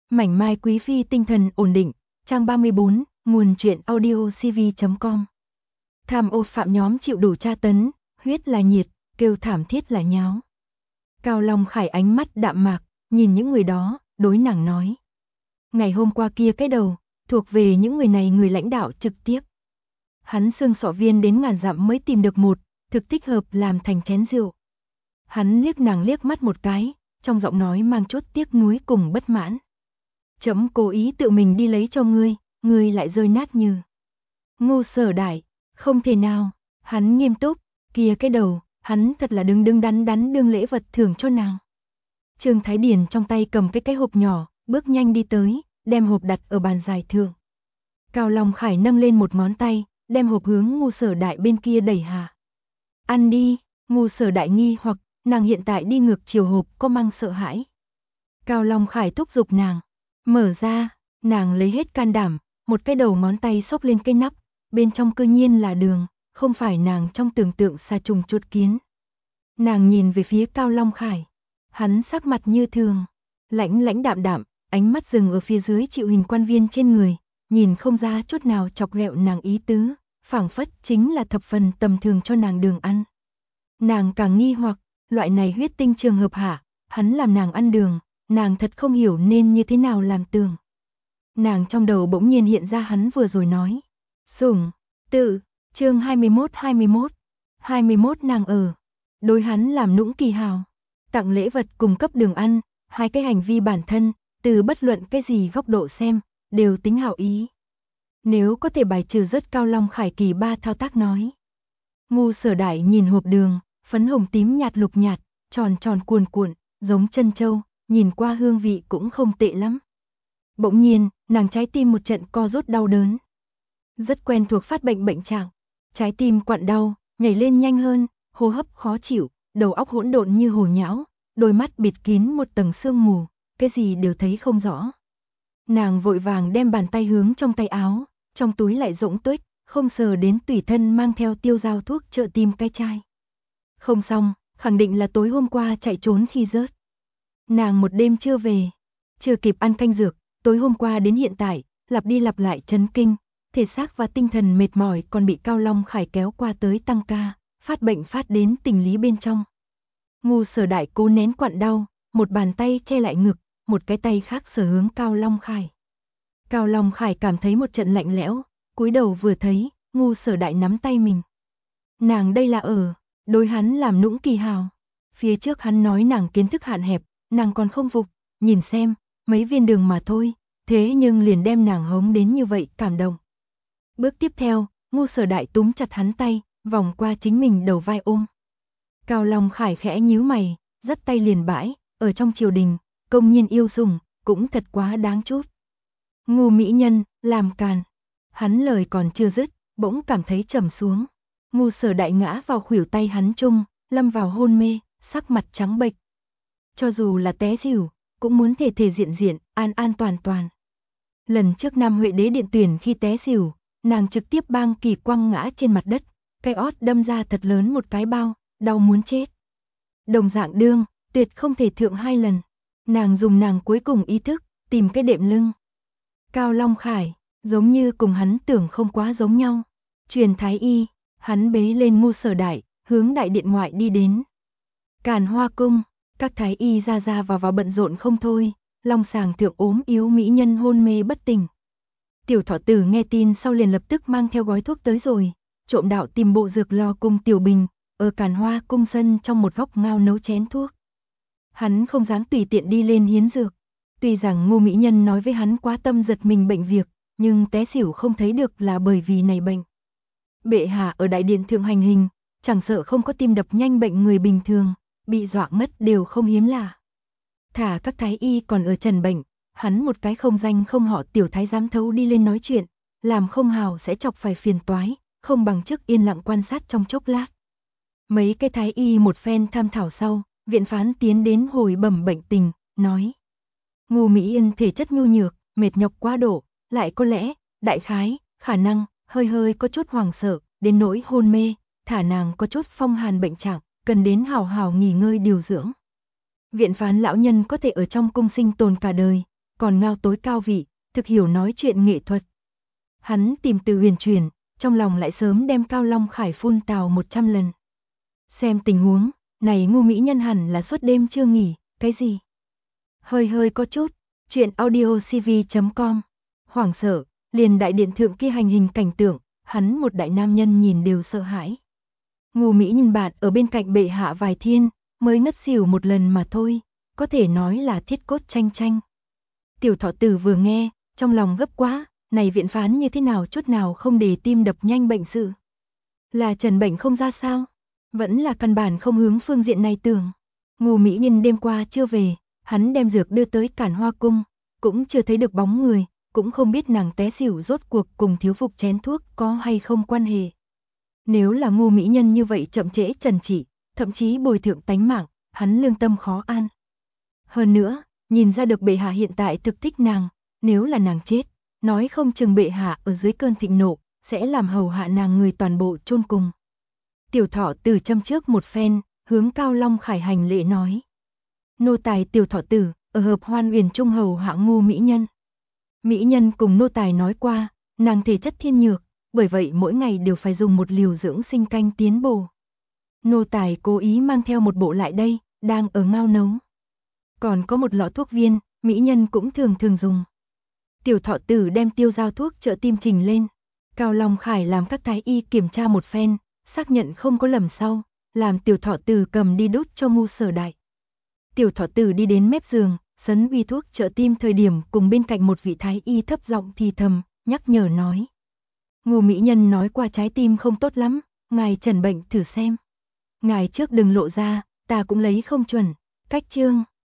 Mảnh mai quý phi tinh thần ổn định, trang 34, nguồn truyện audio cv.com. Tham ô phạm nhóm chịu đủ tra tấn, huyết là nhiệt, kêu thảm thiết là nháo. Cao Long Khải ánh mắt đạm mạc, nhìn những người đó, đối nàng nói. Ngày hôm qua kia cái đầu, thuộc về những người này người lãnh đạo trực tiếp. Hắn xương sọ viên đến ngàn dặm mới tìm được một, thực thích hợp làm thành chén rượu. Hắn liếc nàng liếc mắt một cái, trong giọng nói mang chút tiếc nuối cùng bất mãn. Chấm cố ý tự mình đi lấy cho ngươi lại rơi nát như. Ngô Sở Đại, không thể nào, hắn nghiêm túc, kia cái đầu, hắn thật là đứng đắn đương lễ vật thưởng cho nàng. Trương Thái Điền trong tay cầm cái hộp nhỏ, bước nhanh đi tới, đem hộp đặt ở bàn dài thượng. Cao Long Khải nâng lên một ngón tay, đem hộp hướng Ngô Sở Đại bên kia đẩy hạ. Ăn đi, Ngô Sở Đại nghi hoặc, nàng hiện tại đi ngược chiều hộp có mang sợ hãi. Cao Long Khải thúc giục nàng, mở ra, nàng lấy hết can đảm, một cái đầu ngón tay xốc lên cái nắp, bên trong cư nhiên là đường, không phải nàng trong tưởng tượng xà trùng chuột kiến. Nàng nhìn về phía Cao Long Khải, hắn sắc mặt như thường, lãnh đạm, ánh mắt dừng ở phía dưới chịu hình quan viên trên người, nhìn không ra chút nào chọc ghẹo nàng ý tứ, phảng phất chính là thập phần tầm thường cho nàng đường ăn. Nàng càng nghi hoặc, loại này huyết tinh trường hợp hả, hắn làm nàng ăn đường, nàng thật không hiểu nên như thế nào làm tường. Nàng trong đầu bỗng nhiên hiện ra hắn vừa rồi nói. Sủng, tự, chương 21 nàng ở. Đối hắn làm nũng kỳ hào, tặng lễ vật cùng cấp đường ăn, hai cái hành vi bản thân, từ bất luận cái gì góc độ xem, đều tính hảo ý. Nếu có thể bài trừ rất Cao Long Khải kỳ ba thao tác nói. Ngô Sở Đại nhìn hộp đường, phấn hồng tím nhạt lục nhạt, tròn cuồn cuộn, giống chân châu, nhìn qua hương vị cũng không tệ lắm. Bỗng nhiên, nàng trái tim một trận co rút đau đớn. Rất quen thuộc phát bệnh trạng, trái tim quặn đau, nhảy lên nhanh hơn, hô hấp khó chịu, đầu óc hỗn độn như hồ nhão, đôi mắt bịt kín một tầng sương mù, cái gì đều thấy không rõ. Nàng vội vàng đem bàn tay hướng trong tay áo, trong túi lại rỗng tuếch, không sờ đến tùy thân mang theo tiêu dao thuốc trợ tim cái chai. Không xong, khẳng định là tối hôm qua chạy trốn khi rớt. Nàng một đêm chưa về, chưa kịp ăn canh dược, tối hôm qua đến hiện tại, lặp đi lặp lại chấn kinh, thể xác và tinh thần mệt mỏi còn bị Cao Long Khải kéo qua tới tăng ca, phát bệnh phát đến tình lý bên trong. Ngô Sở Đại cố nén quặn đau, một bàn tay che lại ngực, một cái tay khác sờ hướng Cao Long Khải. Cao Long Khải cảm thấy một trận lạnh lẽo, cúi đầu vừa thấy, Ngô Sở Đại nắm tay mình. Nàng đây là đối hắn làm nũng kỳ hào. Phía trước hắn nói nàng kiến thức hạn hẹp, nàng còn không phục, nhìn xem, mấy viên đường mà thôi, thế nhưng liền đem nàng hống đến như vậy cảm động. Bước tiếp theo, Ngô Sở Đại túm chặt hắn tay, vòng qua chính mình đầu vai ôm. Cao Long Khải khẽ nhíu mày, dắt tay liền bãi, ở trong triều đình, công nhiên yêu sủng, cũng thật quá đáng chút. Ngô mỹ nhân, làm càn. Hắn lời còn chưa dứt, bỗng cảm thấy trầm xuống. Ngô Sở Đại ngã vào khuỷu tay hắn chung, lâm vào hôn mê, sắc mặt trắng bệch. Cho dù là té xỉu, cũng muốn thể diện, an toàn. Lần trước Nam Huệ Đế điện tuyển khi té xỉu, nàng trực tiếp bang kỳ quăng ngã trên mặt đất, cái ót đâm ra thật lớn một cái bao, đau muốn chết. Đồng dạng đương, tuyệt không thể thượng hai lần. Nàng dùng nàng cuối cùng ý thức, tìm cái đệm lưng. Cao Long Khải, giống như cùng hắn tưởng không quá giống nhau. Truyền thái y, hắn bế lên Ngô Sở Đại, hướng đại điện ngoại đi đến. Càn Hoa cung, các thái y ra vào bận rộn không thôi, long sàng thượng ốm yếu mỹ nhân hôn mê bất tỉnh. Tiểu Thọ Tử nghe tin sau liền lập tức mang theo gói thuốc tới rồi, trộm đạo tìm bộ dược lo cùng Tiểu Bình, ở Càn Hoa cung sân trong một góc ngao nấu chén thuốc. Hắn không dám tùy tiện đi lên hiến dược, tuy rằng Ngô mỹ nhân nói với hắn quá tâm giật mình bệnh việc, nhưng té xỉu không thấy được là bởi vì này bệnh. Bệ hạ ở đại điện thượng hành hình, chẳng sợ không có tim đập nhanh bệnh người bình thường, bị dọa ngất đều không hiếm lạ. Thả các thái y còn ở trần bệnh, hắn một cái không danh không họ tiểu thái giám thấu đi lên nói chuyện, làm không hào sẽ chọc phải phiền toái, không bằng trước yên lặng quan sát trong chốc lát. Mấy cái thái y một phen tham thảo sau, viện phán tiến đến hồi bẩm bệnh tình, nói. Ngô mỹ Yên thể chất nhu nhược, mệt nhọc quá độ, lại có lẽ, đại khái, khả năng, hơi có chút hoảng sợ, đến nỗi hôn mê, thả nàng có chút phong hàn bệnh trạng, cần đến hào nghỉ ngơi điều dưỡng. Viện phán lão nhân có thể ở trong cung sinh tồn cả đời, còn ngao tối cao vị, thực hiểu nói chuyện nghệ thuật. Hắn tìm từ huyền chuyển, trong lòng lại sớm đem Cao Long Khải phun tào 100 lần. Xem tình huống, này ngu mỹ nhân hẳn là suốt đêm chưa nghỉ, cái gì? Hơi có chút, chuyện audiocv.com. Hoảng sợ, liền đại điện thượng kia hành hình cảnh tượng, hắn một đại nam nhân nhìn đều sợ hãi. Ngu mỹ nhân bạn ở bên cạnh bệ hạ vài thiên, mới ngất xỉu một lần mà thôi, có thể nói là thiết cốt tranh tranh. Tiểu Thọ Tử vừa nghe, trong lòng gấp quá, này viện phán như thế nào chút nào không để tim đập nhanh bệnh sự. Là trần bệnh không ra sao? Vẫn là căn bản không hướng phương diện này tưởng. Ngu mỹ nhân đêm qua chưa về, hắn đem dược đưa tới Cản Hoa cung, cũng chưa thấy được bóng người, cũng không biết nàng té xỉu rốt cuộc cùng thiếu phục chén thuốc có hay không quan hệ. Nếu là ngu mỹ nhân như vậy chậm trễ trần trị, thậm chí bồi thượng tánh mạng, hắn lương tâm khó an. Hơn nữa, nhìn ra được bệ hạ hiện tại thực thích nàng, nếu là nàng chết, nói không chừng bệ hạ ở dưới cơn thịnh nộ, sẽ làm hầu hạ nàng người toàn bộ chôn cùng. Tiểu Thọ Tử châm trước một phen, hướng Cao Long Khải hành lễ nói. Nô tài Tiểu Thọ Tử, ở hợp hoan uyển trung hầu hạ ngu mỹ nhân. Mỹ nhân cùng nô tài nói qua, nàng thể chất thiên nhược, bởi vậy mỗi ngày đều phải dùng một liều dưỡng sinh canh tiến bổ. Nô tài cố ý mang theo một bộ lại đây, đang ở ngao nấu. Còn có một lọ thuốc viên, mỹ nhân cũng thường dùng. Tiểu Thọ Tử đem tiêu giao thuốc trợ tim trình lên. Cao Long Khải làm các thái y kiểm tra một phen, xác nhận không có lầm sau, làm Tiểu Thọ Tử cầm đi đút cho Ngu Sở Đại. Tiểu Thọ Tử đi đến mép giường, sấn uy thuốc trợ tim thời điểm cùng bên cạnh một vị thái y thấp giọng thì thầm, nhắc nhở nói. Ngu mỹ nhân nói qua trái tim không tốt lắm, ngài trần bệnh thử xem. Ngài trước đừng lộ ra, ta cũng lấy không chuẩn. Cách chương